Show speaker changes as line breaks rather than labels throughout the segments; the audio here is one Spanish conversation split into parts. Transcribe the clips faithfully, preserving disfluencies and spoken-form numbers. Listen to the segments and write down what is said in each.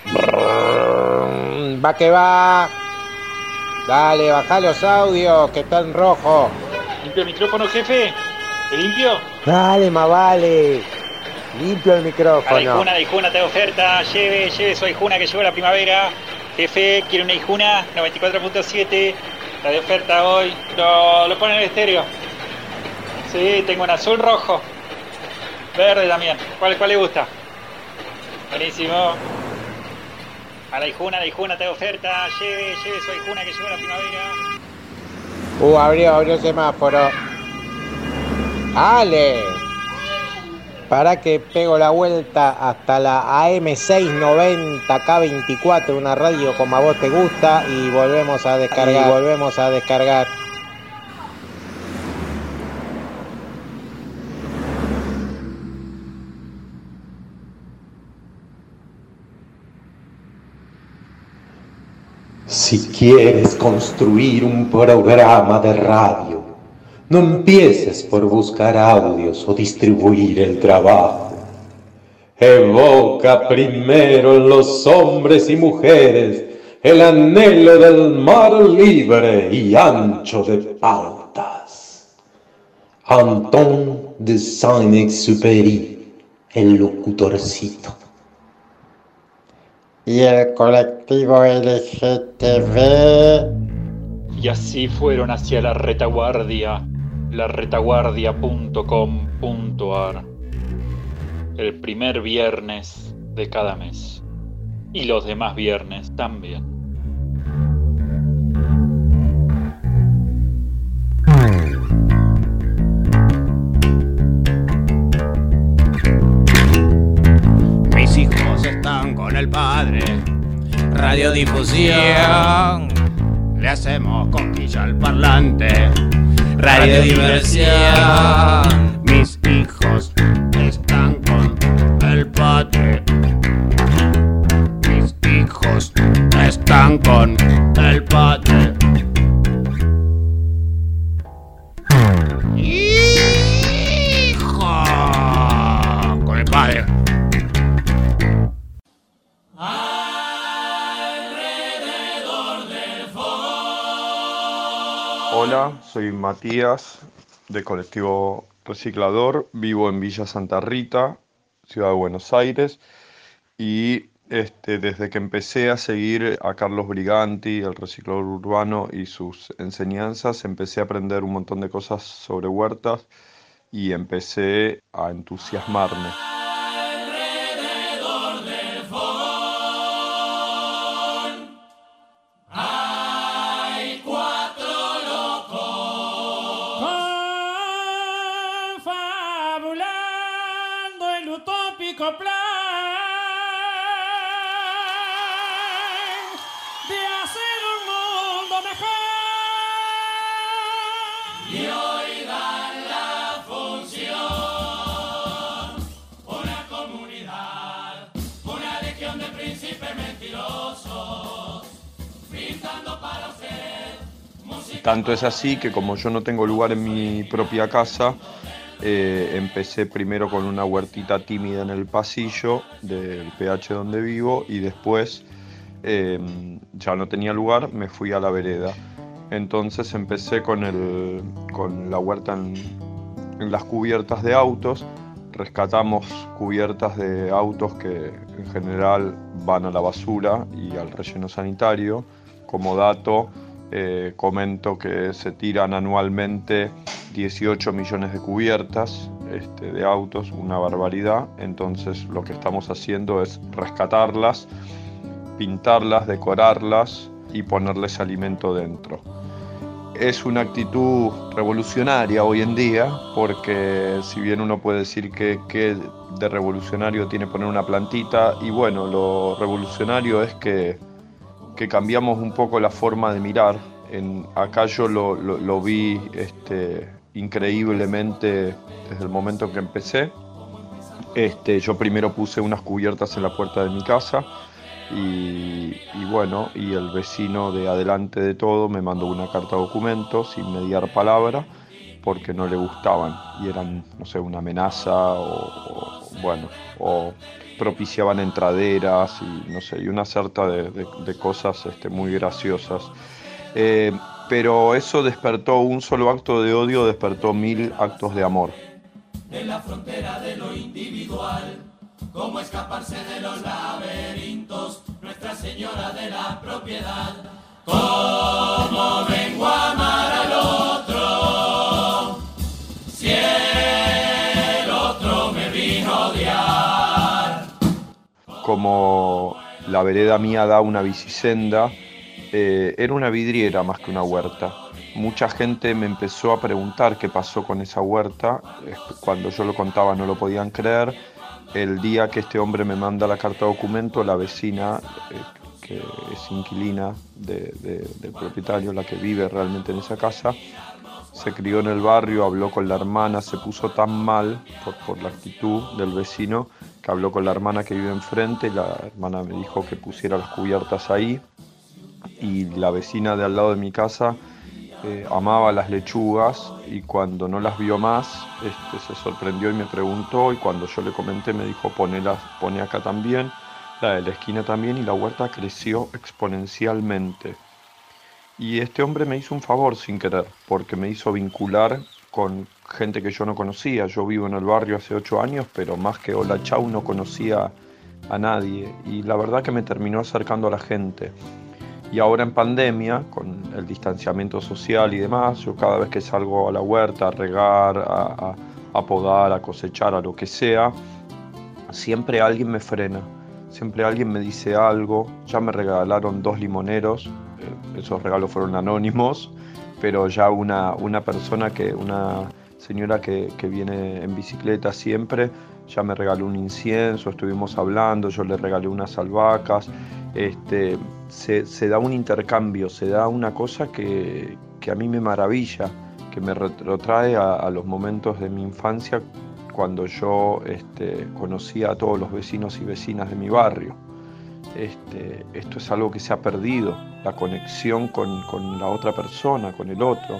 Brrr, va que va. Dale, bajá los audios, que está en rojo.
¿Limpio el micrófono, jefe? ¿Te limpio?
Dale, más vale. Limpio el micrófono.
A la Ijuna, la Ijuna te da oferta. Lleve, lleve su Ijuna que llegó la primavera. Jefe, ¿quiere una Ijuna? noventa y cuatro punto siete. La de oferta hoy. Lo, lo ponen en el estéreo. Sí, tengo un azul rojo. Verde también. ¿Cuál, cuál le gusta? Buenísimo. A la Ijuna, la Ijuna te da oferta. Lleve, lleve su Ijuna que llegó la primavera.
Uh, abrió, abrió semáforo. ¡Ale! Para que pego la vuelta hasta la A M seiscientos noventa K veinticuatro, una radio como a vos te gusta, y volvemos a descargar, y volvemos a descargar.
Si quieres construir un programa de radio, no empieces por buscar audios o distribuir el trabajo. Evoca primero en los hombres y mujeres el anhelo del mar libre y ancho de pautas. Anton de Saint-Exupéry, el locutorcito.
Y el colectivo L G T B.
Y así fueron hacia la retaguardia, la retaguardia punto com punto a r, el primer viernes de cada mes, y los demás viernes también.
Mis hijos están con el padre. Radiodifusión. Le hacemos cosquilla al parlante. Radiodiversión. Mis hijos están con el padre. Mis hijos están con el padre. Hijo. Con el padre.
Hola, soy Matías, de Colectivo Reciclador, vivo en Villa Santa Rita, Ciudad de Buenos Aires, y este, desde que empecé a seguir a Carlos Briganti, el reciclador urbano, y sus enseñanzas, empecé a aprender un montón de cosas sobre huertas y empecé a entusiasmarme.
Plan de hacer un mundo mejor, y hoy dan la función, una comunidad, una legión de príncipes mentirosos, pintando para usted música.
Tanto es así que como yo no tengo lugar en mi propia casa, Eh, empecé primero con una huertita tímida en el pasillo del P H donde vivo y después eh, ya no tenía lugar, me fui a la vereda. Entonces empecé con, el, con la huerta en, en las cubiertas de autos. Rescatamos cubiertas de autos que en general van a la basura y al relleno sanitario. Como dato, eh, comento que se tiran anualmente dieciocho millones de cubiertas este, de autos, una barbaridad. Entonces lo que estamos haciendo es rescatarlas, pintarlas, decorarlas y ponerles alimento dentro. Es una actitud revolucionaria hoy en día, porque si bien uno puede decir que, que de revolucionario tiene poner una plantita, y bueno, lo revolucionario es que, que cambiamos un poco la forma de mirar. En, acá yo lo, lo, lo vi este, increíblemente desde el momento en que empecé. Este, yo primero puse unas cubiertas en la puerta de mi casa y, y bueno, y el vecino de adelante de todo me mandó una carta de documento sin mediar palabra porque no le gustaban y eran, no sé, una amenaza o, o bueno, o propiciaban entraderas y no sé, y una sarta de, de, de cosas este, muy graciosas. Eh, pero eso despertó, un solo acto de odio despertó mil actos de amor.
En la frontera de lo individual, cómo escaparse de los laberintos, Nuestra Señora de la Propiedad. Cómo vengo a amar al otro, si el otro me vino a odiar.
Como la vereda mía da una bicisenda, eh, era una vidriera más que una huerta. Mucha gente me empezó a preguntar qué pasó con esa huerta. Cuando yo lo contaba no lo podían creer. El día que este hombre me manda la carta de documento, la vecina, eh, que es inquilina de, de, del propietario, la que vive realmente en esa casa, se crió en el barrio, habló con la hermana, se puso tan mal por, por la actitud del vecino, que habló con la hermana que vive enfrente, y la hermana me dijo que pusiera las cubiertas ahí, y la vecina de al lado de mi casa Eh, amaba las lechugas, y cuando no las vio más este, se sorprendió y me preguntó, y cuando yo le comenté me dijo ponelas, pone acá también, la de la esquina también, y la huerta creció exponencialmente. Y este hombre me hizo un favor sin querer, porque me hizo vincular con gente que yo no conocía. Yo vivo en el barrio hace ocho años, pero más que hola chau no conocía a nadie, y la verdad que me terminó acercando a la gente. Y ahora en pandemia, con el distanciamiento social y demás, yo cada vez que salgo a la huerta a regar, a, a, a podar, a cosechar, a lo que sea, siempre alguien me frena, siempre alguien me dice algo. Ya me regalaron dos limoneros, eh, esos regalos fueron anónimos, pero ya una, una persona, que, una señora que, que viene en bicicleta siempre, ya me regaló un incienso, estuvimos hablando, yo le regalé unas albahacas. Este, se, se da un intercambio, se da una cosa que, que a mí me maravilla, que me retrotrae a, a los momentos de mi infancia, cuando yo este, conocía a todos los vecinos y vecinas de mi barrio. Este, esto es algo que se ha perdido, la conexión con, con la otra persona, con el otro.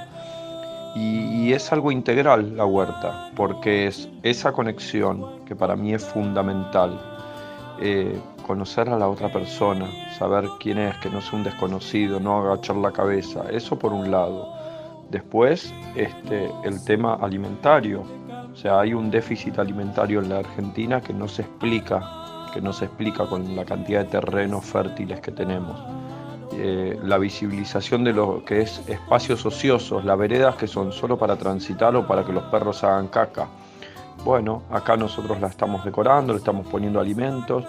Y, y es algo integral la huerta, porque es esa conexión que para mí es fundamental. Eh, conocer a la otra persona, saber quién es, que no sea un desconocido, no agachar la cabeza, eso por un lado. Después, este, el tema alimentario, o sea, hay un déficit alimentario en la Argentina que no se explica, que no se explica con la cantidad de terrenos fértiles que tenemos. Eh, la visibilización de lo que es espacios ociosos, las veredas que son solo para transitar o para que los perros hagan caca. Bueno, acá nosotros la estamos decorando, le estamos poniendo alimentos.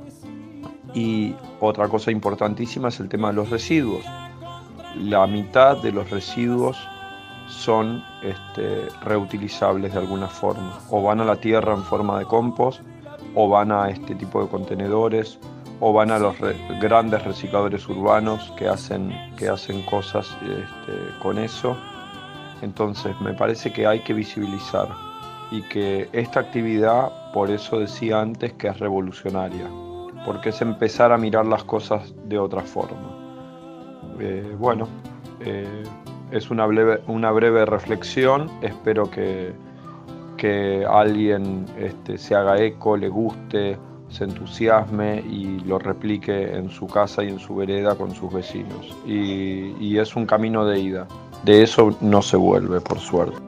Y otra cosa importantísima es el tema de los residuos. La mitad de los residuos son este, reutilizables de alguna forma. O van a la tierra en forma de compost, o van a este tipo de contenedores, o van a los re- grandes recicladores urbanos que hacen, que hacen cosas este, con eso. Entonces me parece que hay que visibilizar, y que esta actividad, por eso decía antes que es revolucionaria, porque es empezar a mirar las cosas de otra forma. Eh, bueno, eh, es una breve, una breve reflexión, espero que, que alguien este, se haga eco, le guste, se entusiasme y lo replique en su casa y en su vereda con sus vecinos. Y, y es un camino de ida, de eso no se vuelve, por suerte.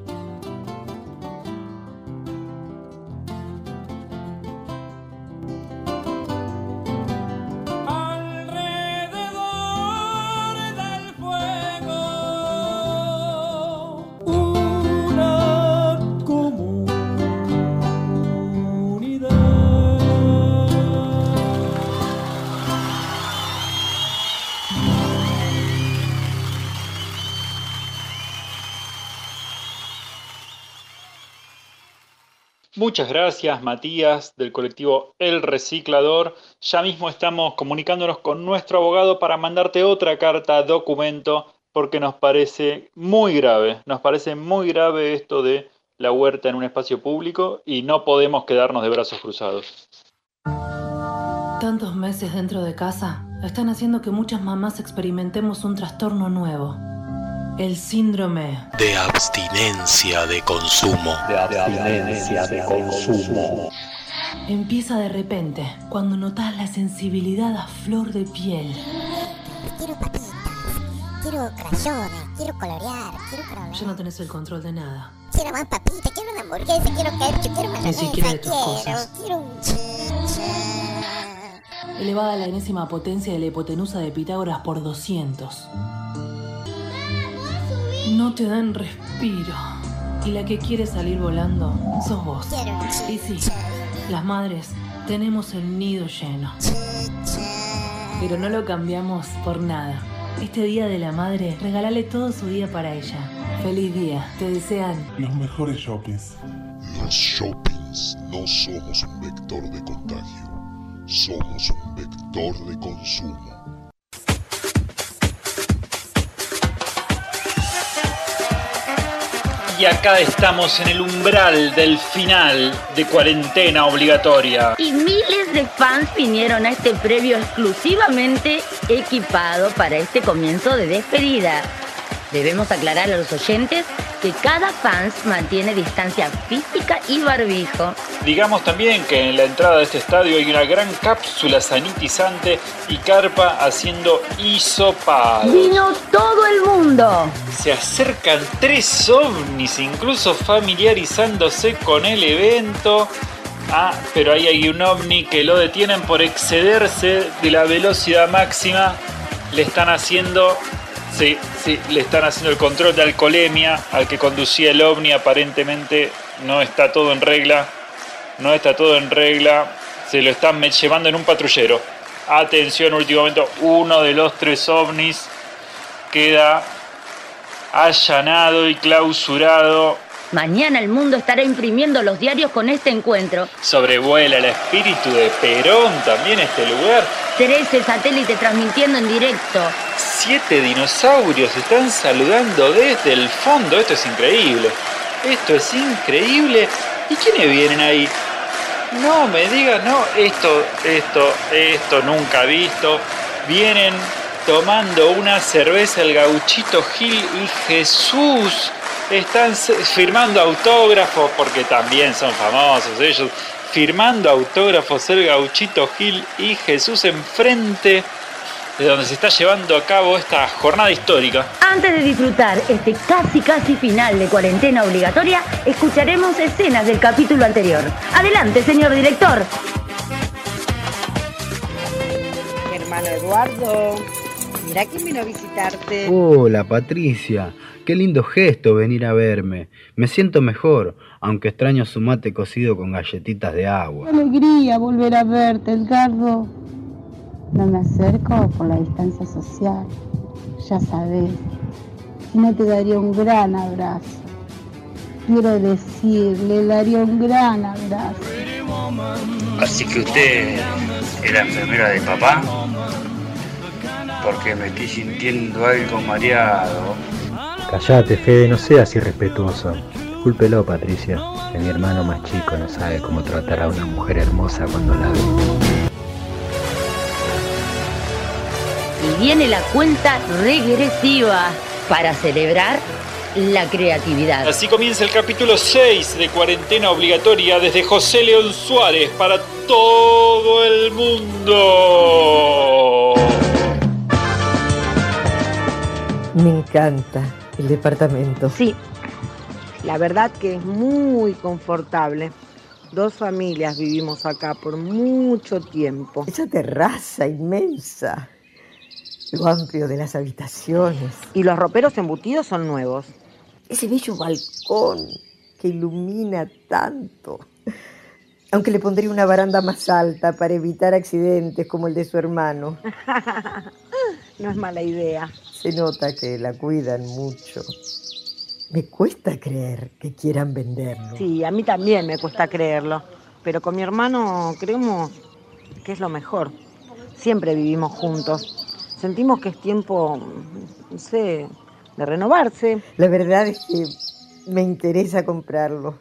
Muchas gracias, Matías, del colectivo El Reciclador. Ya mismo estamos comunicándonos con nuestro abogado para mandarte otra carta documento, porque nos parece muy grave, nos parece muy grave esto de la huerta en un espacio público y no podemos quedarnos de brazos cruzados.
Tantos meses dentro de casa están haciendo que muchas mamás experimentemos un trastorno nuevo. El síndrome
de abstinencia de consumo.
De abstinencia de consumo.
empieza de repente, cuando notas la sensibilidad a flor de piel.
Quiero papitas, quiero crayones, quiero colorear, quiero colorear.
Ya no tenés el control de nada.
Quiero más papitas, quiero una hamburguesa, quiero ketchup, quiero mayonesa,
Ni siquiera de tus
quiero,
cosas.
quiero un chiche.
Elevada a la enésima potencia de la hipotenusa de Pitágoras por doscientos. No te dan respiro. Y la que quiere salir volando sos vos.
Quiero un chiche.
Y sí, las madres tenemos el nido lleno. Pero no lo cambiamos por nada. Este día de la madre, regálale todo su día para ella. Feliz día, te desean
los mejores shoppings.
Los shoppings no somos un vector de contagio, somos un vector de consumo.
Y acá estamos en el umbral del final de cuarentena obligatoria.
Y miles de fans vinieron a este previo exclusivamente equipado para este comienzo de despedida. Debemos aclarar a los oyentes que cada fans mantiene distancia física y barbijo.
Digamos también que en la entrada de este estadio hay una gran cápsula sanitizante y carpa haciendo hisopados.
¡Vino todo el mundo!
Se acercan tres ovnis, incluso familiarizándose con el evento. Ah, pero ahí hay un ovni que lo detienen por excederse de la velocidad máxima. Le están haciendo... Sí, sí, le están haciendo el control de alcoholemia al que conducía el ovni. Aparentemente no está todo en regla. No está todo en regla. Se lo están llevando en un patrullero. Atención, último momento. Uno de los tres ovnis queda allanado y clausurado.
Mañana el mundo estará imprimiendo los diarios con este encuentro.
Sobrevuela el espíritu de Perón también este lugar.
trece satélites transmitiendo en directo.
Siete dinosaurios están saludando desde el fondo. Esto es increíble. Esto es increíble. ¿Y quiénes vienen ahí? No me digas, no. Esto, esto, esto nunca visto. Vienen tomando una cerveza el Gauchito Gil y Jesús. Están firmando autógrafos porque también son famosos ellos. Firmando autógrafos el Gauchito Gil y Jesús enfrente de donde se está llevando a cabo esta jornada histórica.
Antes de disfrutar este casi casi final de cuarentena obligatoria, escucharemos escenas del capítulo anterior. Adelante, señor director.
Hermano Eduardo, mirá quién vino a visitarte.
Hola, Patricia. Qué lindo gesto venir a verme. Me siento mejor, aunque extraño su mate cocido con galletitas de agua.
Qué alegría volver a verte, Edgardo. No me acerco por la distancia social. Ya sabes, si no te daría un gran abrazo. Quiero decir, le daría un gran abrazo.
Así que usted es la enfermera de papá, porque me estoy sintiendo algo mareado.
Callate, Fede, no seas irrespetuoso. Discúlpelo, Patricia, que mi hermano más chico no sabe cómo tratar a una mujer hermosa cuando la ve.
Y viene la cuenta regresiva para celebrar la creatividad.
Así comienza el capítulo seis de cuarentena obligatoria desde José León Suárez para todo el mundo.
Me encanta el departamento.
Sí, la verdad que es muy confortable. Dos familias vivimos acá por mucho tiempo.
Esa terraza inmensa, lo amplio de las habitaciones.
Y los roperos embutidos son nuevos.
Ese bello balcón que ilumina tanto. Aunque le pondría una baranda más alta para evitar accidentes como el de su hermano.
No es mala idea.
Se nota que la cuidan mucho. Me cuesta creer que quieran venderlo.
Sí, a mí también me cuesta creerlo. Pero con mi hermano creemos que es lo mejor. Siempre vivimos juntos. Sentimos que es tiempo, no sé, de renovarse.
La verdad es que me interesa comprarlo.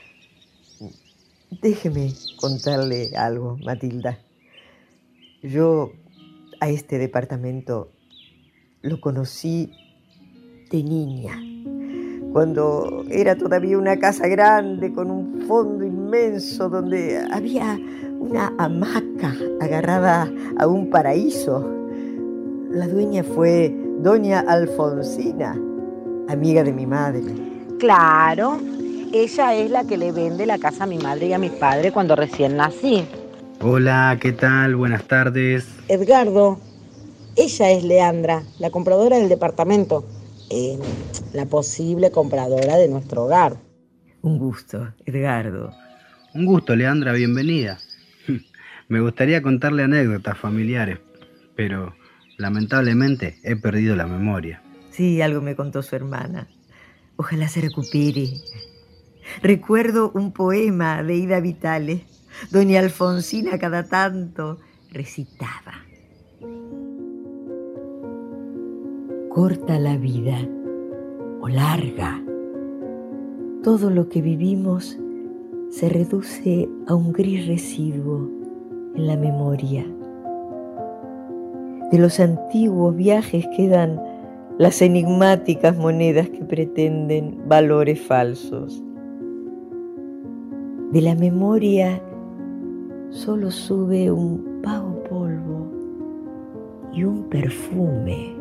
Déjeme contarle algo, Matilda. Yo a este departamento lo conocí de niña, cuando era todavía una casa grande con un fondo inmenso donde había una hamaca agarrada a un paraíso. La dueña fue doña Alfonsina, amiga de mi madre.
Claro, ella es la que le vende la casa a mi madre y a mi padre cuando recién nací.
Hola, ¿qué tal? Buenas tardes.
Edgardo, ella es Leandra, la compradora del departamento, eh, la posible compradora de nuestro hogar.
Un gusto, Edgardo.
Un gusto, Leandra, bienvenida. Me gustaría contarle anécdotas familiares, pero lamentablemente he perdido la memoria.
Sí, algo me contó su hermana. Ojalá se recupere. Recuerdo un poema de Ida Vitale. Doña Alfonsina cada tanto recitaba. Corta la vida o larga. Todo lo que vivimos se reduce a un gris residuo en la memoria. De los antiguos viajes quedan las enigmáticas monedas que pretenden valores falsos. De la memoria solo sube un vago polvo y un perfume.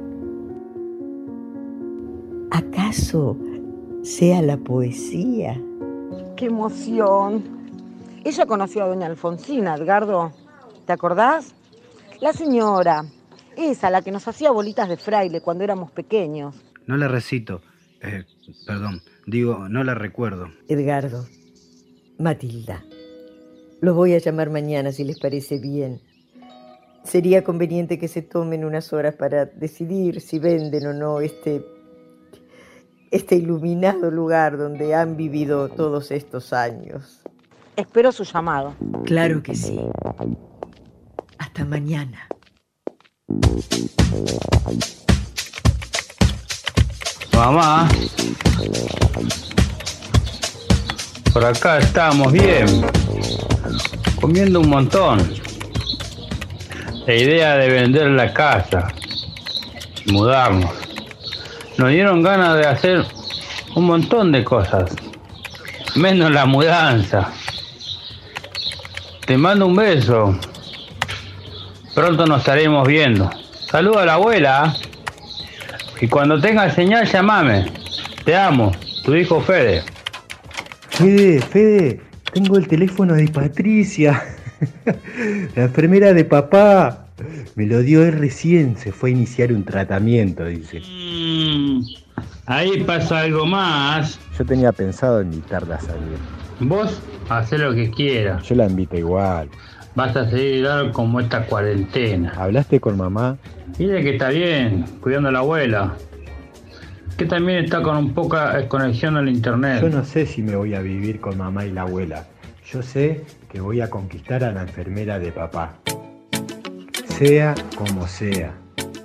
¿Acaso sea la poesía?
¡Qué emoción! Ella conoció a doña Alfonsina, Edgardo. ¿Te acordás? La señora, esa, la que nos hacía bolitas de fraile cuando éramos pequeños.
No la recito. Eh, perdón, digo, no la recuerdo.
Edgardo, Matilda, los voy a llamar mañana si les parece bien. Sería conveniente que se tomen unas horas para decidir si venden o no este, este iluminado lugar donde han vivido todos estos años.
Espero su llamado.
Claro que sí. Hasta mañana.
Mamá, por acá estamos bien, comiendo un montón. La idea de vender la casa, mudarnos, nos dieron ganas de hacer un montón de cosas, menos la mudanza. Te mando un beso. Pronto nos estaremos viendo. Saluda a la abuela. Y cuando tengas señal, llamame. Te amo. Tu hijo Fede.
Fede, Fede, tengo el teléfono de Patricia. La enfermera de papá. Me lo dio él recién. Se fue a iniciar un tratamiento, dice.
Mm, ahí pasa algo más.
Yo tenía pensado invitarla a salir.
Vos hacé lo que quieras.
Yo la invito igual.
Vas a seguir largo como esta cuarentena.
¿Hablaste con mamá?
Dile que está bien, cuidando a la abuela. Que también está con un poca conexión al internet.
Yo no sé si me voy a vivir con mamá y la abuela. Yo sé que voy a conquistar a la enfermera de papá. Sea como sea.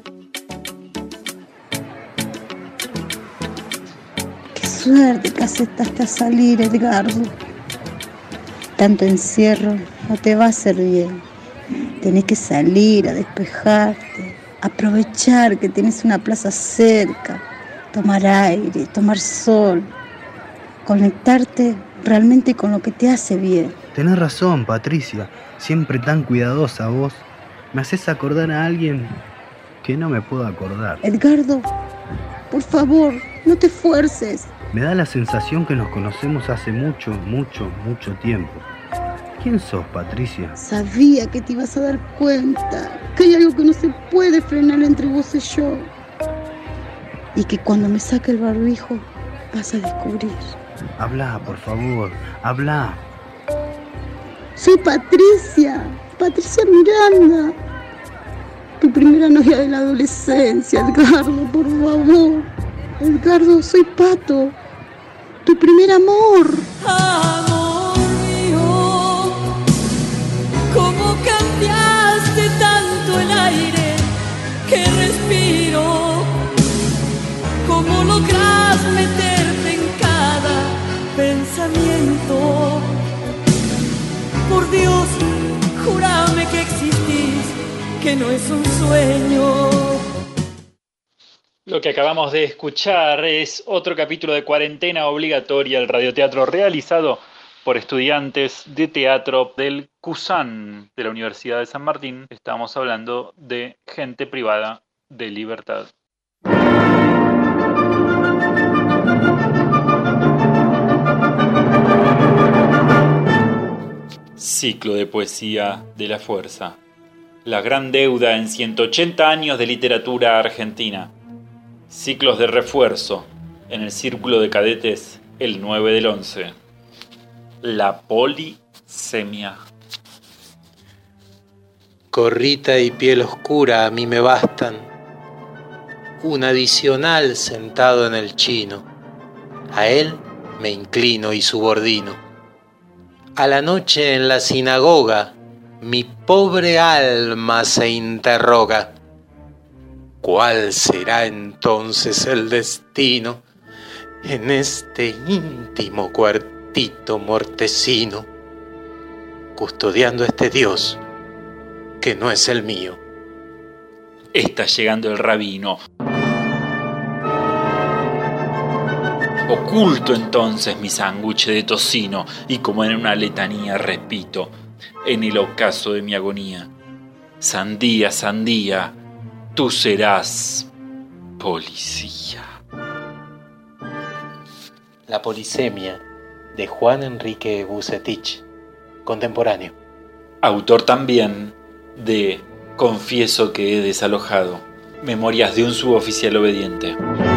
Qué suerte que aceptaste a salir, Edgardo. Tanto encierro no te va a hacer bien. Tenés que salir a despejarte, aprovechar que tenés una plaza cerca, tomar aire, tomar sol, conectarte realmente con lo que te hace bien.
Tenés razón, Patricia, siempre tan cuidadosa vos. Me haces acordar a alguien que no me puedo acordar.
Edgardo, por favor, no te esfuerces.
Me da la sensación que nos conocemos hace mucho, mucho, mucho tiempo. ¿Quién sos, Patricia?
Sabía que te ibas a dar cuenta que hay algo que no se puede frenar entre vos y yo. Y que cuando me saque el barbijo vas a descubrir.
Habla, por favor, habla.
Soy Patricia, Patricia Miranda. Tu primera novia de la adolescencia, Edgardo, por favor. Edgardo, soy Pato, tu primer amor.
Amor mío, cómo cambiaste tanto el aire que respiro, cómo logras meterte en cada pensamiento. Por Dios, júrame que existís, que no es un sueño.
Lo que acabamos de escuchar es otro capítulo de Cuarentena Obligatoria, el radioteatro realizado por estudiantes de teatro del CUSAN de la Universidad de San Martín. Estamos hablando de gente privada de libertad. Ciclo de poesía de la fuerza. La gran deuda en ciento ochenta años de literatura argentina. Ciclos de refuerzo en el Círculo de Cadetes el nueve del once. La polisemia.
Corrita y piel oscura a mí me bastan. Un adicional sentado en el chino. A él me inclino y subordino. A la noche en la sinagoga, mi pobre alma se interroga. ¿Cuál será entonces el destino en este íntimo cuartito mortecino, custodiando a este Dios que no es el mío?
Está llegando el rabino. Oculto entonces mi sándwich de tocino y como en una letanía repito, en el ocaso de mi agonía: sandía, sandía, tú serás policía.
La polisemia, de Juan Enrique Bucetich, contemporáneo.
Autor también de Confieso que he desalojado, Memorias de un suboficial obediente.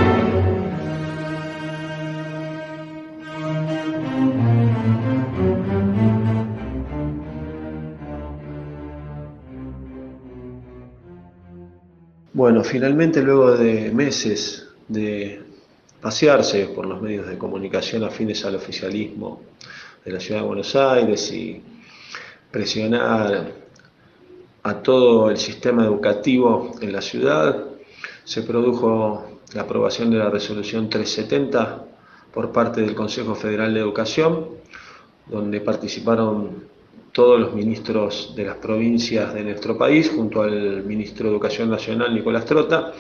Bueno, finalmente luego de meses de pasearse por los medios de comunicación afines al oficialismo de la Ciudad de Buenos Aires y presionar a todo el sistema educativo en la ciudad, se produjo la aprobación de la resolución trescientos setenta por parte del Consejo Federal de Educación, donde participaron todos los ministros de las provincias de nuestro país, junto al ministro de Educación Nacional, Nicolás Trota,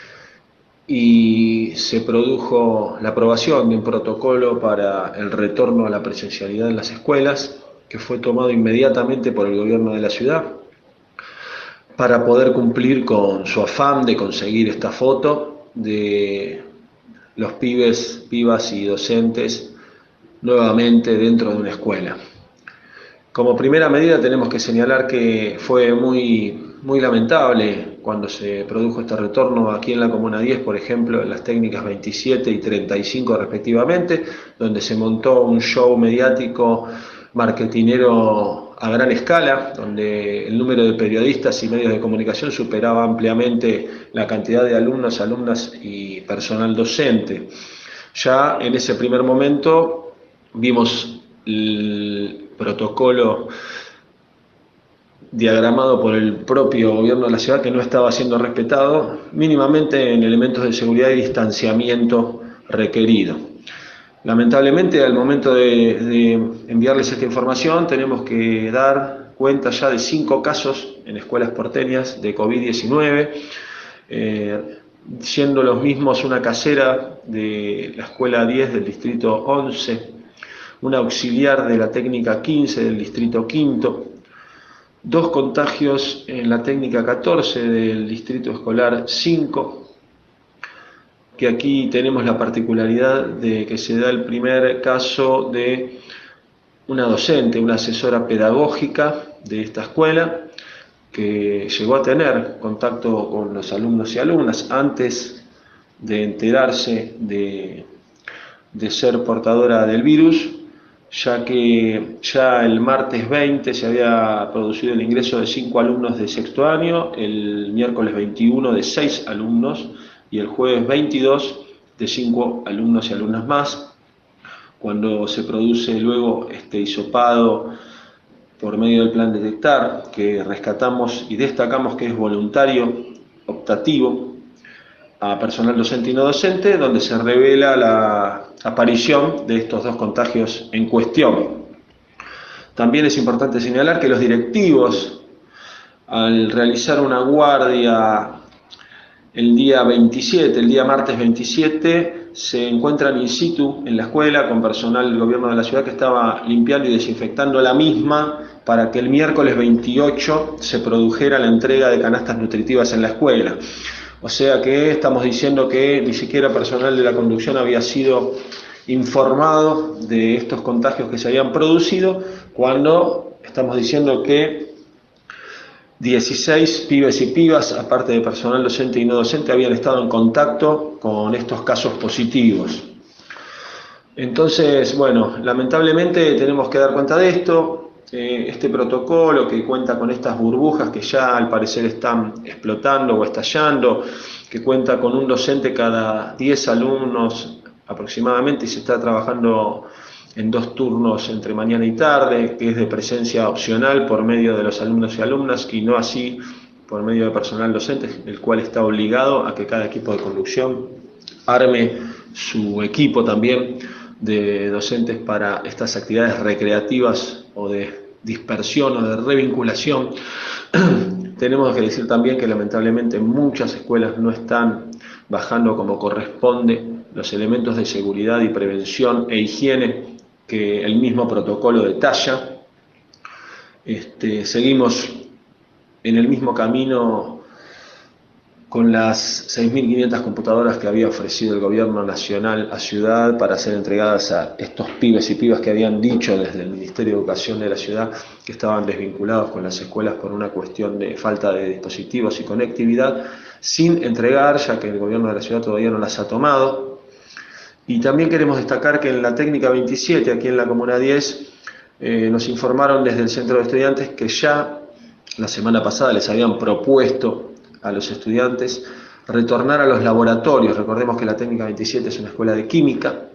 y se produjo la aprobación de un protocolo para el retorno a la presencialidad en las escuelas, que fue tomado inmediatamente por el gobierno de la ciudad, para poder cumplir con su afán de conseguir esta foto de los pibes, pibas y docentes nuevamente dentro de una escuela. Como primera medida tenemos que señalar que fue muy, muy lamentable cuando se produjo este retorno aquí en la Comuna diez, por ejemplo, en las técnicas veintisiete y treinta y cinco respectivamente, donde se montó un show mediático marketinero a gran escala, donde el número de periodistas y medios de comunicación superaba ampliamente la cantidad de alumnos, alumnas y personal docente. Ya en ese primer momento vimos el protocolo diagramado por el propio gobierno de la ciudad que no estaba siendo respetado mínimamente en elementos de seguridad y distanciamiento requerido. Lamentablemente, al momento de, de enviarles esta información, tenemos que dar cuenta ya de cinco casos en escuelas porteñas de COVID diecinueve, eh, siendo los mismos una casera de la escuela diez del distrito once, una auxiliar de la técnica quince del distrito quinto, dos contagios en la técnica catorce del distrito escolar cinco, que aquí tenemos la particularidad de que se da el primer caso de una docente, una asesora pedagógica de esta escuela, que llegó a tener contacto con los alumnos y alumnas antes de enterarse de, de ser portadora del virus, ya que ya el martes veinte se había producido el ingreso de cinco alumnos de sexto año, el miércoles veintiuno de seis alumnos y el jueves veintidós de cinco alumnos y alumnas más. Cuando se produce luego este hisopado por medio del plan Detectar, que rescatamos y destacamos que es voluntario, optativo, a personal docente y no docente, donde se revela la aparición de estos dos contagios en cuestión. También es importante señalar que los directivos, al realizar una guardia el día veintisiete, el día martes veintisiete, se encuentran in situ en la escuela con personal del gobierno de la ciudad que estaba limpiando y desinfectando la misma para que el miércoles veintiocho se produjera la entrega de canastas nutritivas en la escuela. O sea que estamos diciendo que ni siquiera personal de la conducción había sido informado de estos contagios que se habían producido, cuando estamos diciendo que dieciséis pibes y pibas, aparte de personal docente y no docente, habían estado en contacto con estos casos positivos. Entonces, bueno, lamentablemente tenemos que dar cuenta de esto. Eh, este protocolo que cuenta con estas burbujas que ya al parecer están explotando o estallando, que cuenta con un docente cada diez alumnos aproximadamente y se está trabajando en dos turnos entre mañana y tarde, que es de presencia opcional por medio de los alumnos y alumnas y no así por medio de personal docente, el cual está obligado a que cada equipo de conducción arme su equipo también de docentes para estas actividades recreativas o de dispersión o de revinculación. Tenemos que decir también que lamentablemente muchas escuelas no están bajando como corresponde los elementos de seguridad y prevención e higiene que el mismo protocolo detalla. Este, seguimos en el mismo camino con las seis mil quinientas computadoras que había ofrecido el gobierno nacional a Ciudad para ser entregadas a estos pibes y pibas que habían dicho desde el Ministerio de Educación de la ciudad que estaban desvinculados con las escuelas por una cuestión de falta de dispositivos y conectividad, sin entregar, ya que el gobierno de la ciudad todavía no las ha tomado. Y también queremos destacar que en la técnica veintisiete, aquí en la Comuna diez, eh, nos informaron desde el centro de estudiantes que ya la semana pasada les habían propuesto a los estudiantes retornar a los laboratorios. Recordemos que la técnica veintisiete es una escuela de química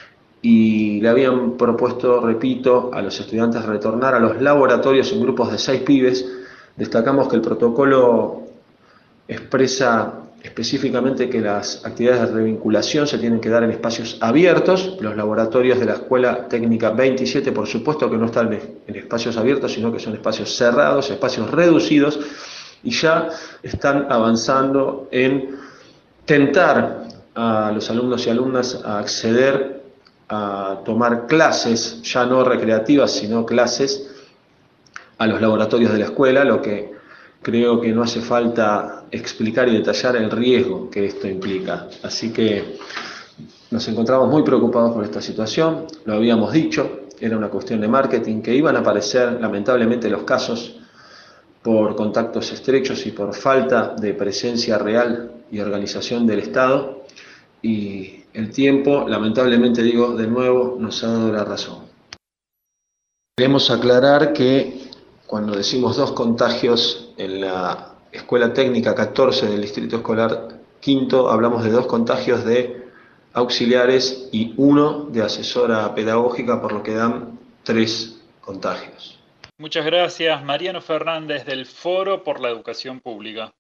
y le habían propuesto, repito, a los estudiantes retornar a los laboratorios en grupos de seis pibes. Destacamos que el protocolo expresa específicamente que las actividades de revinculación se tienen que dar en espacios abiertos. Los laboratorios de la Escuela Técnica veintisiete, por supuesto que no están en espacios abiertos, sino que son espacios cerrados, espacios reducidos, y ya están avanzando en tentar a los alumnos y alumnas a acceder a tomar clases, ya no recreativas, sino clases a los laboratorios de la escuela, lo que creo que no hace falta explicar y detallar el riesgo que esto implica. Así que nos encontramos muy preocupados por esta situación, lo habíamos dicho, era una cuestión de marketing, que iban a aparecer lamentablemente los casos por contactos estrechos y por falta de presencia real y organización del Estado, y el tiempo, lamentablemente digo de nuevo, nos ha dado la razón. Queremos aclarar que cuando decimos dos contagios en la Escuela Técnica catorce del Distrito Escolar Quinto, hablamos de dos contagios de auxiliares y uno de asesora pedagógica, por lo que dan tres contagios.
Muchas gracias, Mariano Fernández del Foro por la Educación Pública.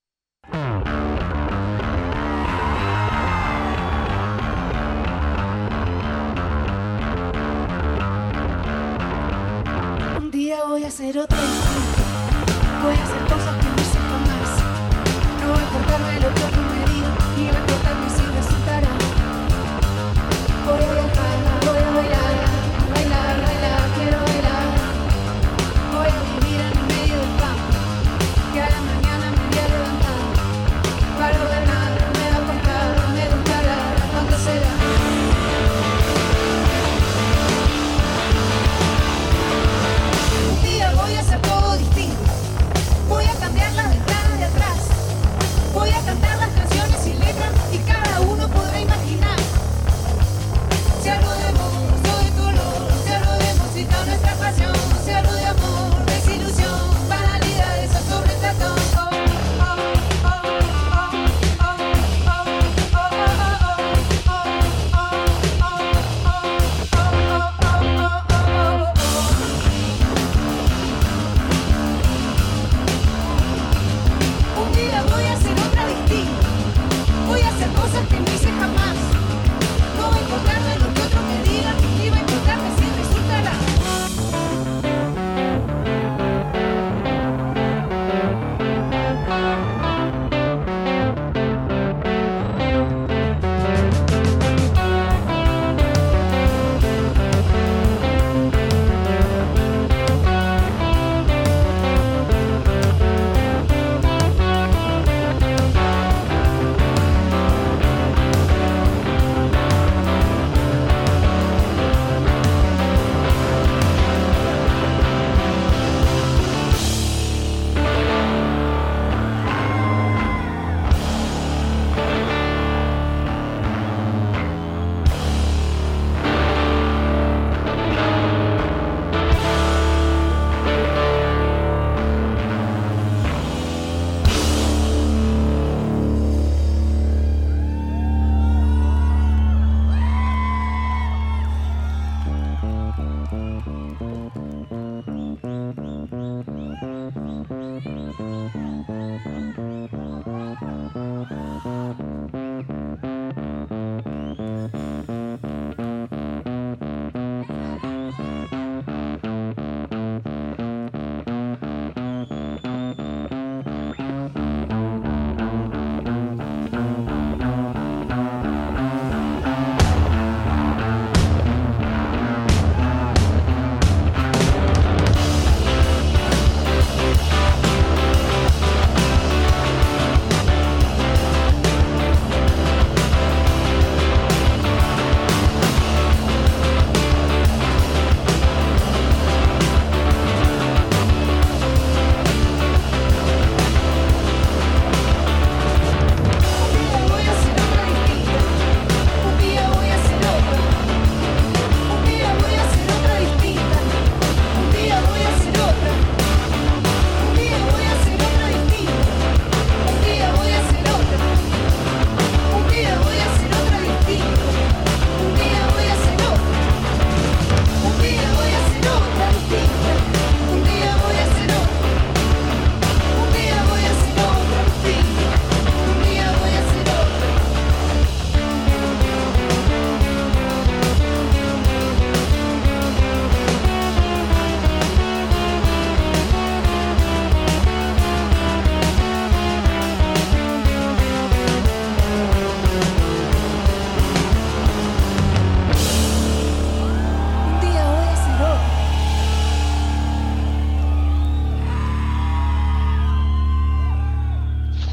Un día voy a hacer otra historia, voy a hacer cosas que no hice jamás. No va a importarme lo que otro me diga, ni va a importarme si resultará. Voy a viajar, voy a bailar, bailar, bailar, quiero bailar. Voy a vivir en el medio del campo, que a la mañana me voy a levantar. Para gobernar, me va a contar, me gustará, ¿cuánto será? Un día voy a hacer todo distinto, voy a cambiar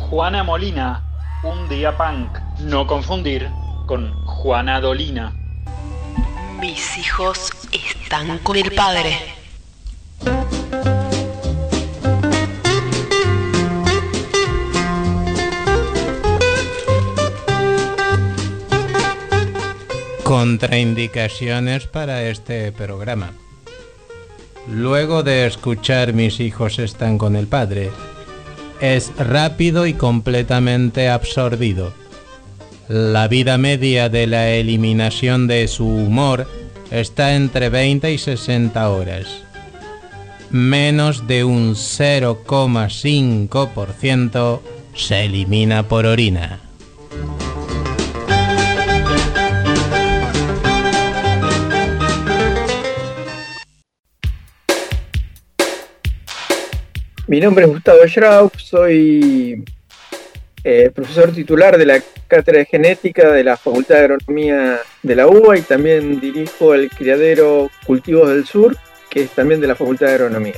Juana Molina, un día punk. No confundir con Juana Dolina.
Mis hijos están con el padre.
Contraindicaciones para este programa. Luego de escuchar Mis hijos están con el padre, es rápido y completamente absorbido. La vida media de la eliminación de su humor está entre veinte y sesenta horas. Menos de un cero coma cinco por ciento se elimina por orina.
Mi nombre es Gustavo Schraub, soy eh, profesor titular de la Cátedra de Genética de la Facultad de Agronomía de la U B A y también dirijo el criadero Cultivos del Sur, que es también de la Facultad de Agronomía.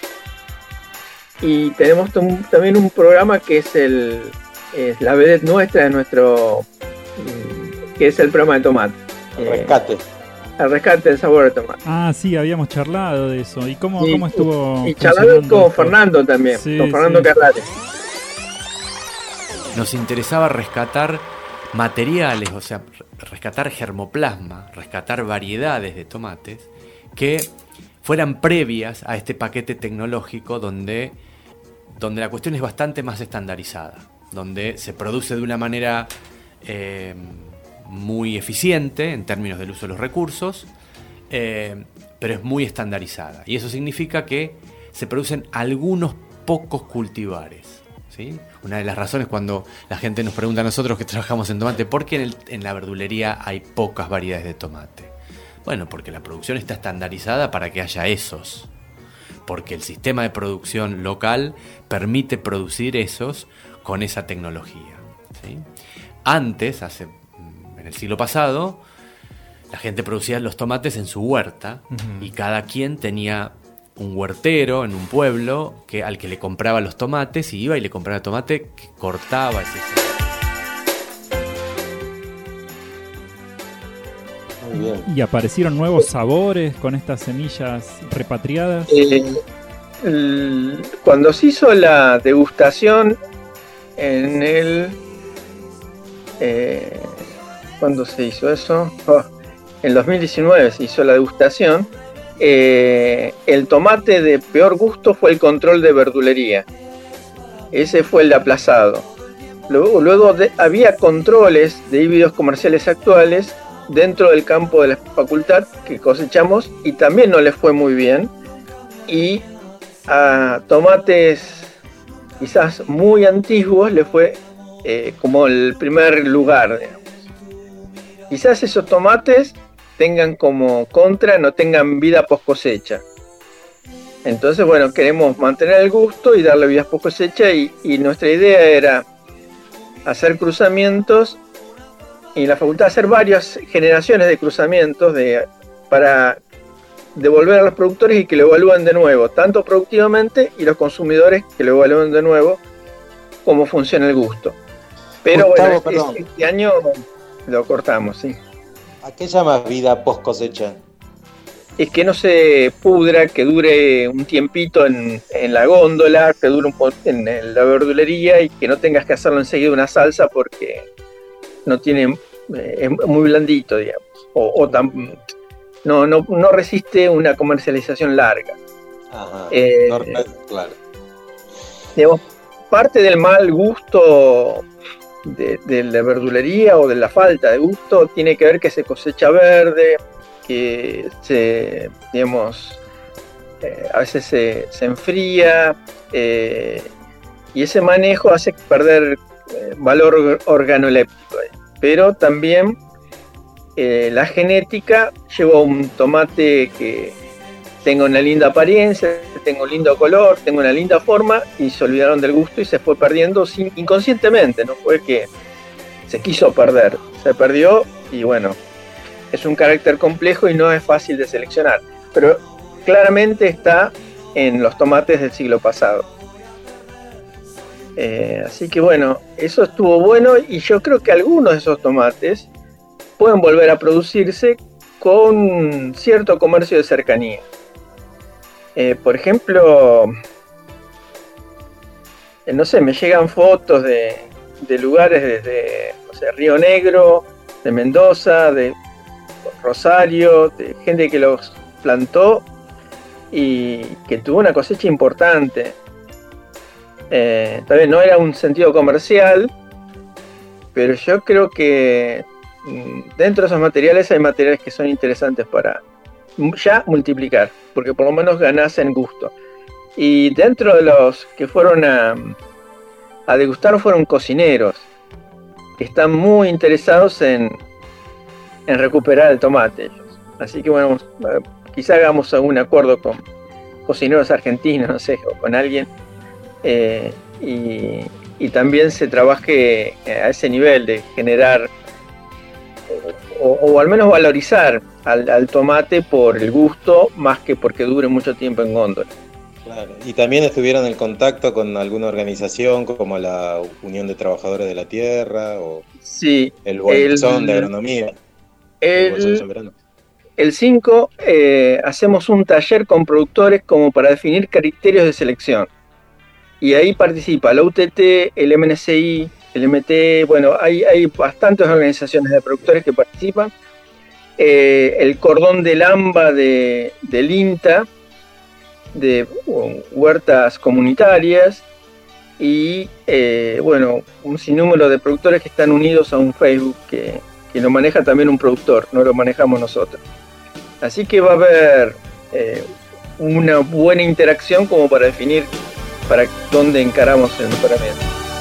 Y tenemos también un programa que es, el, es la vedette nuestra, es nuestro, que es el programa de tomate.
El rescate. Eh,
El rescate del sabor de tomate.
Ah, sí, habíamos charlado de eso. ¿Y cómo,
y,
cómo estuvo?
Y charlando con esto? Fernando también,
sí,
con Fernando
sí.
Carrales.
Nos interesaba rescatar materiales, o sea, rescatar germoplasma, rescatar variedades de tomates que fueran previas a este paquete tecnológico donde, donde la cuestión es bastante más estandarizada, donde se produce de una manera eh, muy eficiente en términos del uso de los recursos, eh, pero es muy estandarizada. Y eso significa que se producen algunos pocos cultivares, ¿sí? Una de las razones cuando la gente nos pregunta a nosotros que trabajamos en tomate, ¿por qué en, el, en la verdulería hay pocas variedades de tomate? Bueno, porque la producción está estandarizada para que haya esos. Porque el sistema de producción local permite producir esos con esa tecnología, ¿sí? Antes, hace, en el siglo pasado, la gente producía los tomates en su huerta, uh-huh. y cada quien tenía un huertero en un pueblo que, al que le compraba los tomates y iba y le compraba el tomate que cortaba ese.
Muy bien. ¿Y aparecieron nuevos sabores con estas semillas repatriadas?
Eh, el, cuando se hizo la degustación en el... Eh, ¿Cuándo se hizo eso? Oh, en dos mil diecinueve se hizo la degustación. Eh, el tomate de peor gusto fue el control de verdulería. Ese fue el de aplazado. Luego, luego de, había controles de híbridos comerciales actuales dentro del campo de la facultad que cosechamos y también no les fue muy bien. Y a tomates quizás muy antiguos le fue eh, como el primer lugar, digamos. Quizás esos tomates tengan como contra, no tengan vida post cosecha. Entonces, bueno, queremos mantener el gusto y darle vida post cosecha y, y nuestra idea era hacer cruzamientos y en la facultad hacer varias generaciones de cruzamientos de, para devolver a los productores y que lo evalúen de nuevo, tanto productivamente y los consumidores que lo evalúen de nuevo cómo funciona el gusto. Pero Gustavo, bueno, este, este año lo cortamos, sí.
¿A qué llamas vida post cosecha?
Es que no se pudra, que dure un tiempito en, en la góndola, que dure un po- en la verdulería y que no tengas que hacerlo enseguida una salsa porque no tiene, eh, es muy blandito, digamos, o, o tan, no, no, no resiste una comercialización larga.
Ajá,
eh,
no, claro.
Digamos, parte del mal gusto de, de la verdulería o de la falta de gusto tiene que ver que se cosecha verde, que se, digamos, eh, a veces se, se enfría, eh, y ese manejo hace perder eh, valor organoléptico. Pero también eh, la genética llevó un tomate que tenga una linda apariencia, tenga un lindo color, tenga una linda forma, y se olvidaron del gusto y se fue perdiendo sin, inconscientemente, no fue que se quiso perder, se perdió y bueno. Es un carácter complejo y no es fácil de seleccionar, pero claramente está en los tomates del siglo pasado. Eh, así que bueno, eso estuvo bueno y yo creo que algunos de esos tomates pueden volver a producirse con cierto comercio de cercanía. Eh, por ejemplo, eh, no sé, me llegan fotos de, de lugares desde no sé, Río Negro, de Mendoza, de Rosario, de gente que los plantó y que tuvo una cosecha importante. Eh, también no era un sentido comercial, pero yo creo que dentro de esos materiales hay materiales que son interesantes para ya multiplicar, porque por lo menos ganás en gusto. Y dentro de los que fueron a, a degustar fueron cocineros, que están muy interesados en, en recuperar el tomate. Así que bueno, quizá hagamos algún acuerdo con cocineros argentinos, no sé, o con alguien. Eh, y, y también se trabaje a ese nivel de generar o, o al menos valorizar al, al tomate por el gusto más que porque dure mucho tiempo en góndola.
Claro. Y también estuvieron en contacto con alguna organización como la Unión de Trabajadores de la Tierra o
sí,
el Bolsón
el,
de Agronomía.
El, el cinco eh, hacemos un taller con productores como para definir criterios de selección. Y ahí participa la U T T, el M N C I, el M T, bueno, hay, hay bastantes organizaciones de productores que participan. Eh, el Cordón del AMBA de, del INTA, de uh, huertas comunitarias, y eh, bueno, un sinnúmero de productores que están unidos a un Facebook que, que lo maneja también un productor, no lo manejamos nosotros. Así que va a haber eh, una buena interacción como para definir para dónde encaramos el mejoramiento.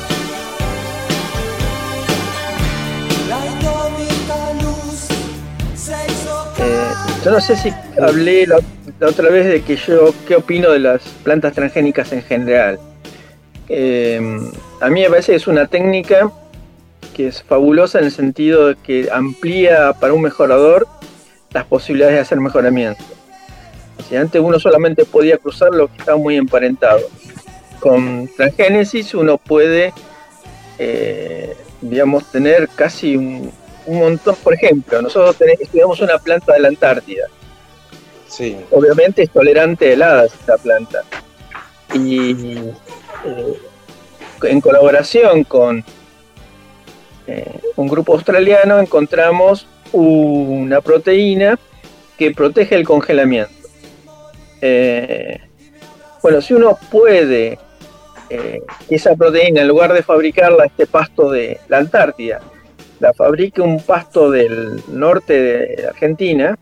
Eh, yo no sé si hablé la, la otra vez de que yo qué opino de las plantas transgénicas en general. Eh, a mí me parece que es una técnica que es fabulosa en el sentido de que amplía para un mejorador las posibilidades de hacer mejoramiento. Si antes uno solamente podía cruzar lo que estaba muy emparentado. Con transgénesis uno puede, eh, digamos, tener casi un, un montón. Por ejemplo, nosotros tenemos, estudiamos una planta de la Antártida.
Sí.
Obviamente es tolerante a heladas esta planta. Y eh, en colaboración con eh, un grupo australiano encontramos una proteína que protege el congelamiento. Eh, bueno, si uno puede eh, que esa proteína, en lugar de fabricarla este pasto de la Antártida, la fabrique un pasto del norte de Argentina,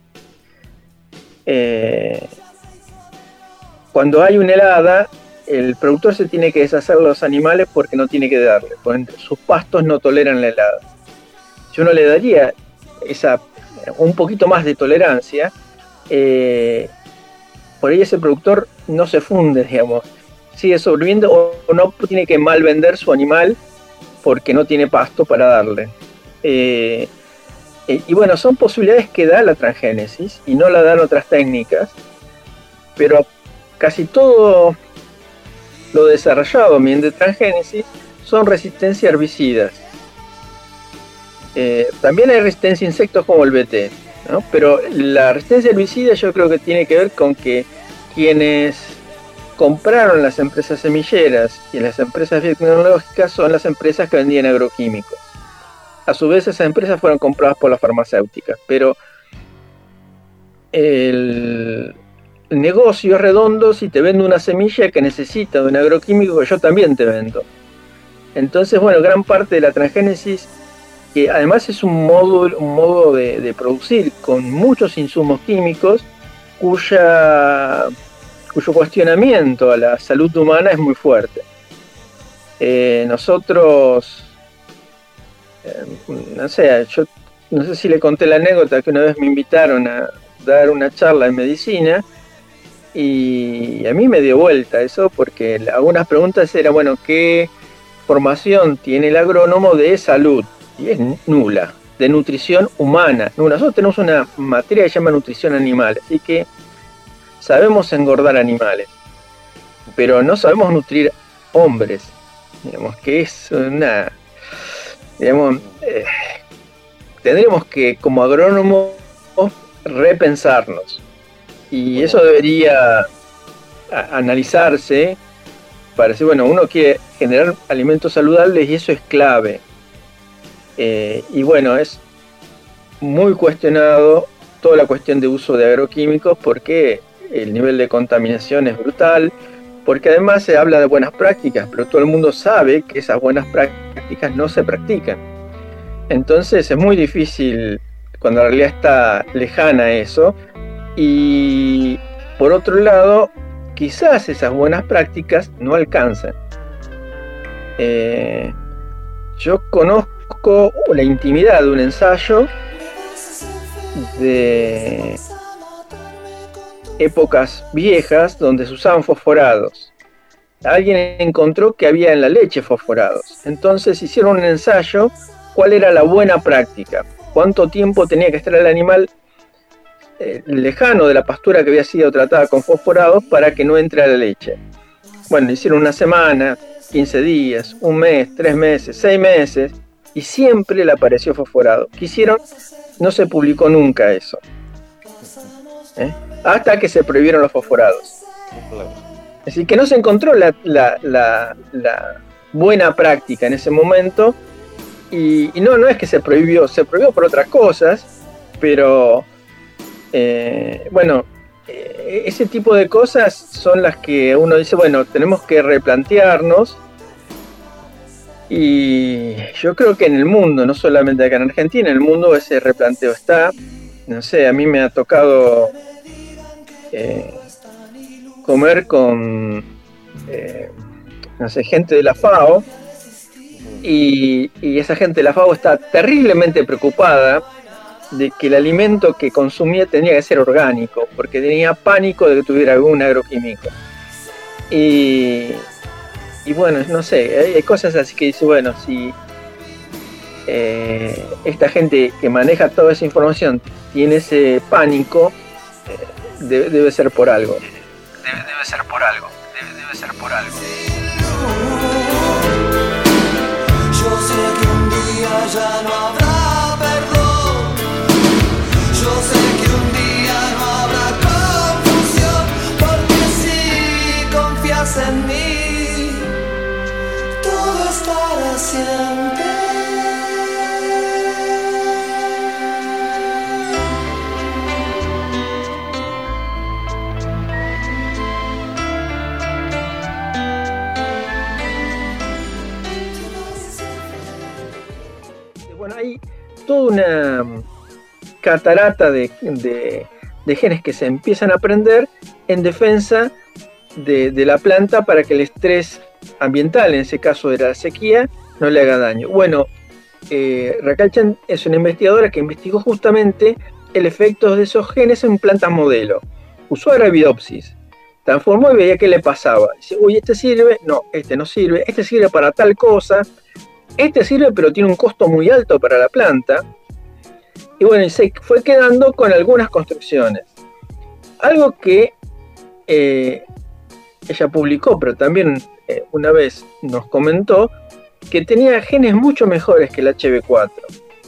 eh, cuando hay una helada, el productor se tiene que deshacer de los animales porque no tiene que darle, porque sus pastos no toleran la helada. Si uno le daría esa un poquito más de tolerancia, eh, por ahí ese productor no se funde, digamos, sigue sobreviviendo o no tiene que mal vender su animal porque no tiene pasto para darle. Eh, eh, y bueno, son posibilidades que da la transgénesis y no la dan otras técnicas, pero casi todo lo desarrollado mediante transgénesis son resistencia a herbicidas. Eh, también hay resistencia a insectos como el B T, ¿no? Pero la resistencia a herbicidas yo creo que tiene que ver con que quienes compraron las empresas semilleras y las empresas biotecnológicas son las empresas que vendían agroquímicos. A su vez esas empresas fueron compradas por las farmacéuticas, pero el negocio es redondo si te vendo una semilla que necesita de un agroquímico que yo también te vendo. Entonces, bueno, gran parte de la transgénesis, que además es un modo, un modo de, de producir con muchos insumos químicos, cuya, cuyo cuestionamiento a la salud humana es muy fuerte. Eh, nosotros, eh, no sé, yo no sé si le conté la anécdota que una vez me invitaron a dar una charla en medicina y a mí me dio vuelta eso porque algunas preguntas eran, bueno, ¿qué formación tiene el agrónomo de salud? Y es nula, de nutrición humana. Nosotros tenemos una materia que se llama nutrición animal, así que sabemos engordar animales, pero no sabemos nutrir hombres. digamos, que es una, digamos, eh, tendríamos que como agrónomos repensarnos, y eso debería a, analizarse para decir, bueno, uno quiere generar alimentos saludables y eso es clave, eh, y bueno, es muy cuestionado toda la cuestión de uso de agroquímicos porque el nivel de contaminación es brutal, porque además se habla de buenas prácticas, pero todo el mundo sabe que esas buenas prácticas no se practican. Entonces es muy difícil cuando en realidad está lejana eso, y por otro lado, quizás esas buenas prácticas no alcanzan. Eh, yo conozco la intimidad de un ensayo de épocas viejas donde se usaban fosforados. Alguien encontró que había en la leche fosforados. Entonces hicieron un ensayo, cuál era la buena práctica, cuánto tiempo tenía que estar el animal eh, lejano de la pastura que había sido tratada con fosforados para que no entre a la leche. Bueno, hicieron una semana, quince días, un mes, tres meses, seis meses, y siempre le apareció fosforado. ¿Qué hicieron? No se publicó nunca eso. ¿Eh? Hasta que se prohibieron los fosforados. Es decir, que no se encontró la, la, la, la buena práctica en ese momento, y, y no, no es que se prohibió, se prohibió por otras cosas, pero eh, bueno, eh, ese tipo de cosas son las que uno dice, bueno, tenemos que replantearnos, y yo creo que en el mundo, no solamente acá en Argentina, en el mundo ese replanteo está. No sé, a mí me ha tocado eh, comer con eh, no sé, gente de la FAO, y, y esa gente de la FAO está terriblemente preocupada de que el alimento que consumía tenía que ser orgánico, porque tenía pánico de que tuviera algún agroquímico. Y, y bueno, no sé, hay, hay cosas así que dice, bueno, si eh, esta gente que maneja toda esa información tiene ese pánico, eh, debe, debe ser por algo. Debe, debe ser por algo, debe, debe ser por algo.
Yo sé que un día ya no habrá perdón. Yo sé que un día no habrá confusión, porque si confías en mí, todo estará siempre.
Bueno, hay toda una catarata de, de, de genes que se empiezan a aprender en defensa de, de la planta para que el estrés ambiental, en ese caso de la sequía, no le haga daño. Bueno, eh, Raquel Chan es una investigadora que investigó justamente el efecto de esos genes en plantas modelo. Usó Arabidopsis, transformó y veía qué le pasaba. Dice, uy, este sirve, no, este no sirve, este sirve para tal cosa. Este sirve, pero tiene un costo muy alto para la planta. Y bueno, se fue quedando con algunas construcciones. Algo que eh, ella publicó, pero también eh, una vez nos comentó, que tenía genes mucho mejores que el H B cuatro.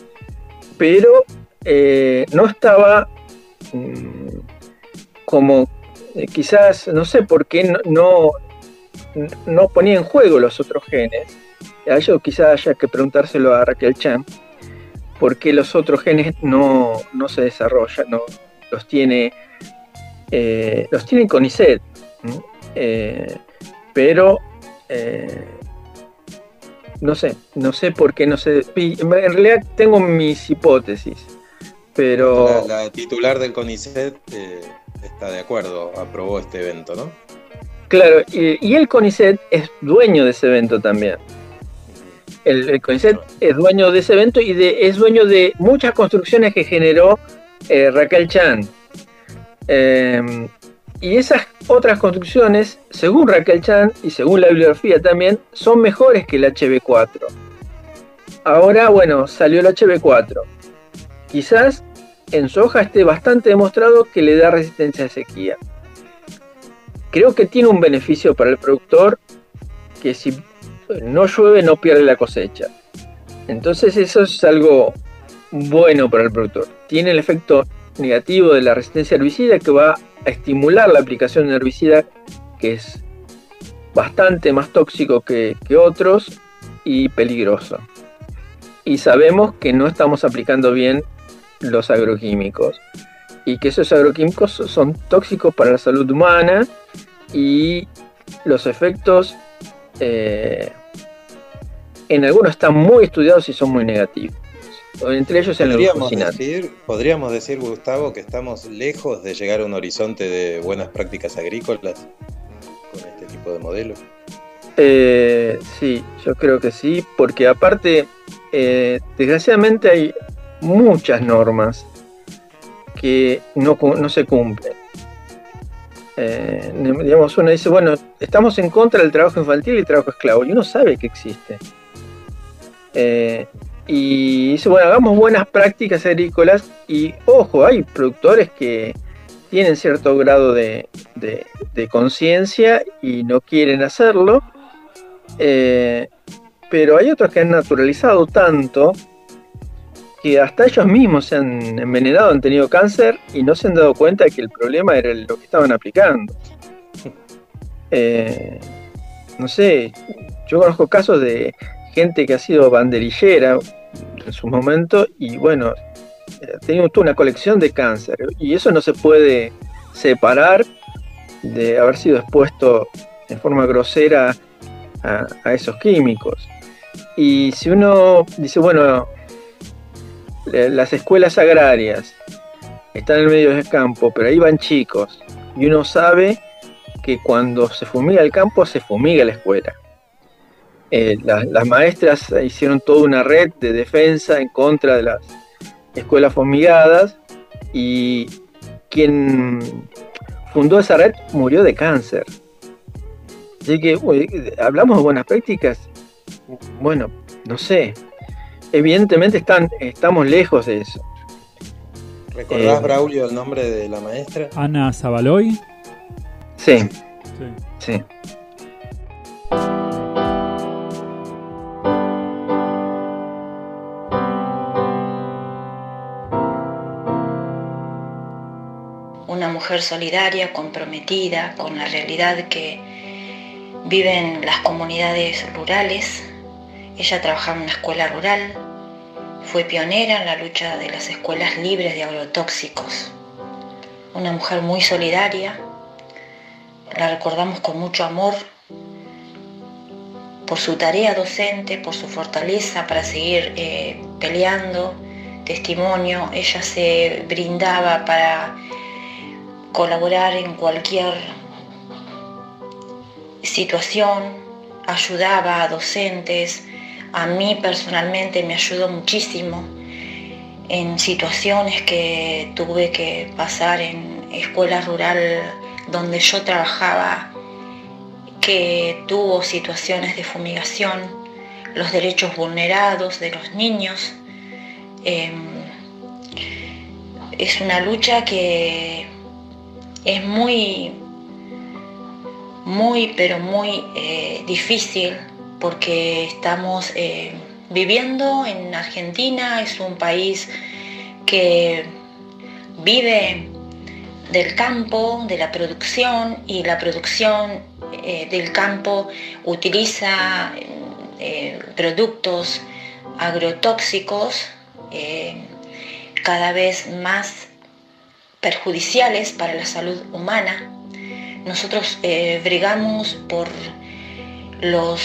Pero eh, no estaba mmm, como eh, quizás, no sé por qué no, no, no ponía en juego los otros genes. A ello quizás haya que preguntárselo a Raquel Chan, por qué los otros genes no, no se desarrollan, no los tiene, eh, los tiene CONICET, eh, pero eh, no sé, no sé por qué no se. En realidad tengo mis hipótesis, pero
la, la titular del CONICET eh, está de acuerdo, aprobó este evento, ¿no?
Claro, y, y el CONICET es dueño de ese evento también. El, el CONICET es dueño de ese evento y de, es dueño de muchas construcciones que generó eh, Raquel Chan. Eh, y esas otras construcciones, según Raquel Chan y según la bibliografía también, son mejores que el H B cuatro. Ahora, bueno, salió el H B cuatro. Quizás en soja esté bastante demostrado que le da resistencia a sequía. Creo que tiene un beneficio para el productor, que si no llueve, no pierde la cosecha. Entonces eso es algo bueno para el productor. Tiene el efecto negativo de la resistencia herbicida, que va a estimular la aplicación de herbicida, que es bastante más tóxico que, que otros y peligroso. Y sabemos que no estamos aplicando bien los agroquímicos y que esos agroquímicos son tóxicos para la salud humana, y los efectos eh, en algunos están muy estudiados y son muy negativos, entre ellos en el
podríamos
glufosinate.
decir, podríamos decir, Gustavo, que estamos lejos de llegar a un horizonte de buenas prácticas agrícolas con este tipo de modelo.
Eh, sí, yo creo que sí, porque aparte, eh, desgraciadamente hay muchas normas que no, no se cumplen. Eh, digamos, uno dice, bueno, estamos en contra del trabajo infantil y el trabajo esclavo, y uno sabe que existe. Eh, y dice, bueno, hagamos buenas prácticas agrícolas, y ojo, hay productores que tienen cierto grado de, de, de conciencia y no quieren hacerlo, eh, pero hay otros que han naturalizado tanto que hasta ellos mismos se han envenenado, han tenido cáncer y no se han dado cuenta de que el problema era lo que estaban aplicando. Eh, no sé, yo conozco casos de gente que ha sido banderillera en su momento y bueno, tenía una colección de cáncer, y eso no se puede separar de haber sido expuesto en forma grosera a, a esos químicos. Y si uno dice, bueno, las escuelas agrarias están en medio del campo, pero ahí van chicos, y uno sabe que cuando se fumiga el campo, se fumiga la escuela. Eh, la, las maestras hicieron toda una red de defensa en contra de las escuelas fumigadas, y quien fundó esa red murió de cáncer. Así que, uy, hablamos de buenas prácticas, bueno, no sé, evidentemente están, estamos lejos de eso.
¿Recordás,
eh,
Braulio, el nombre de la maestra?
Ana Zabaloy.
Sí,
Sí.
sí.
Una mujer solidaria, comprometida con la realidad que viven las comunidades rurales. Ella trabajaba en una escuela rural, fue pionera en la lucha de las escuelas libres de agrotóxicos. Una mujer muy solidaria, la recordamos con mucho amor por su tarea docente, por su fortaleza para seguir eh, peleando. Testimonio, ella se brindaba para colaborar en cualquier situación, ayudaba a docentes. A mí personalmente me ayudó muchísimo en situaciones que tuve que pasar en escuela rural donde yo trabajaba, que tuvo situaciones de fumigación, los derechos vulnerados de los niños. Eh, es una lucha que es muy, muy, pero muy eh, difícil, porque estamos eh, viviendo en Argentina. Es un país que vive del campo, de la producción, y la producción eh, del campo utiliza eh, productos agrotóxicos eh, cada vez más perjudiciales para la salud humana. Nosotros eh, bregamos por los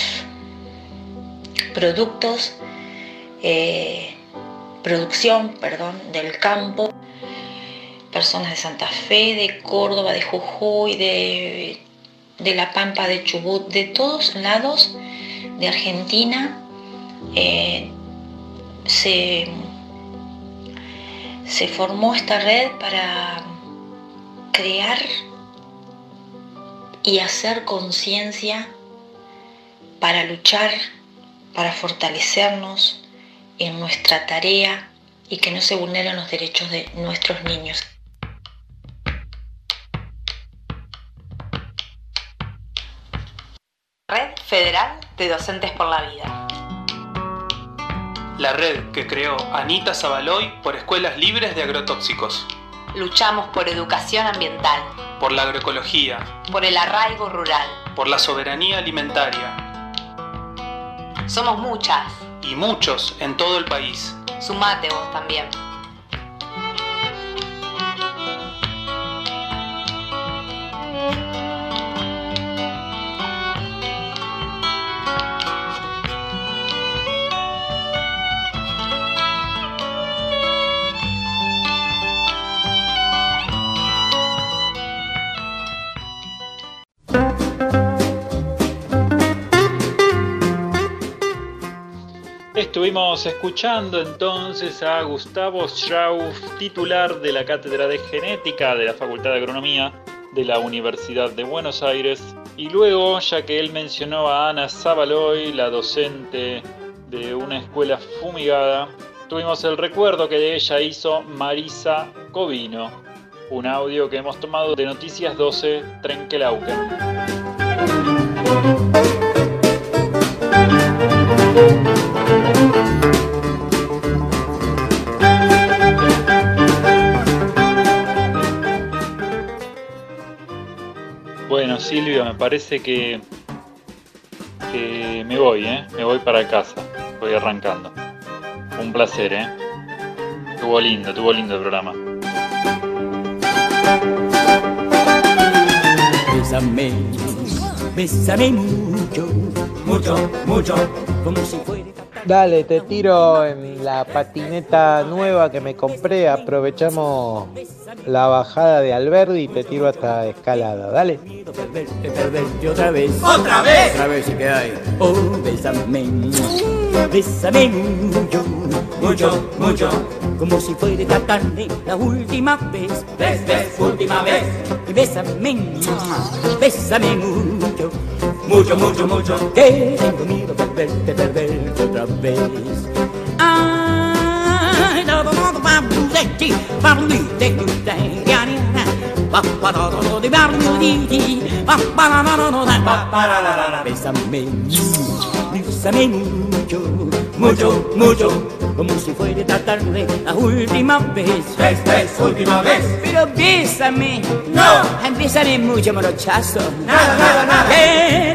productos, eh, producción, perdón, del campo. Personas de Santa Fe, de Córdoba, de Jujuy, de, de La Pampa, de Chubut, de todos lados de Argentina, eh, se, se formó esta red para crear y hacer conciencia, para luchar, para fortalecernos en nuestra tarea y que no se vulneren los derechos de nuestros niños. Red Federal
de Docentes por la Vida.
La red que creó Anita Zabaloy por escuelas libres de agrotóxicos.
Luchamos por educación ambiental,
por la agroecología,
por el arraigo rural,
por la soberanía alimentaria.
Somos muchas.
Y muchos en todo el país.
Sumate vos también.
Estuvimos escuchando entonces a Gustavo Schrauf, titular de la Cátedra de Genética de la Facultad de Agronomía de la Universidad de Buenos Aires, y luego, ya que él mencionó a Ana Zabaloy, la docente de una escuela fumigada, tuvimos el recuerdo que de ella hizo Marisa Covino, un audio que hemos tomado de Noticias doce Trenquelauquen. Bueno, Silvio, me parece que, que me voy, ¿eh? Me voy para casa. Voy arrancando. Un placer, ¿eh? Estuvo lindo, estuvo lindo el programa.
Bésame, bésame mucho, mucho, mucho, como si fuera...
Dale, te tiro en la patineta nueva que me compré. Aprovechamos la bajada de Alberdi y te tiro hasta Escalada. Dale.
Perderte, perderte otra vez.
¡Otra vez!
Otra vez se queda ahí. Oh, bésame, bésame mucho, mucho, mucho, como si fuera esta tarde la última vez.
Ves, ves, última vez.
Y bésame, bésame mucho, mucho, mucho, mucho, que tengo miedo de perderte, perderte otra vez. Ay, no, no, no, no, bésame, bésame mucho, mucho, mucho, como si fuera esta tarde la última vez.
Ves, ves, última vez.
Pero bésame,
no,
bésame mucho, morochazo.
Nada, nada, nada.
Eh,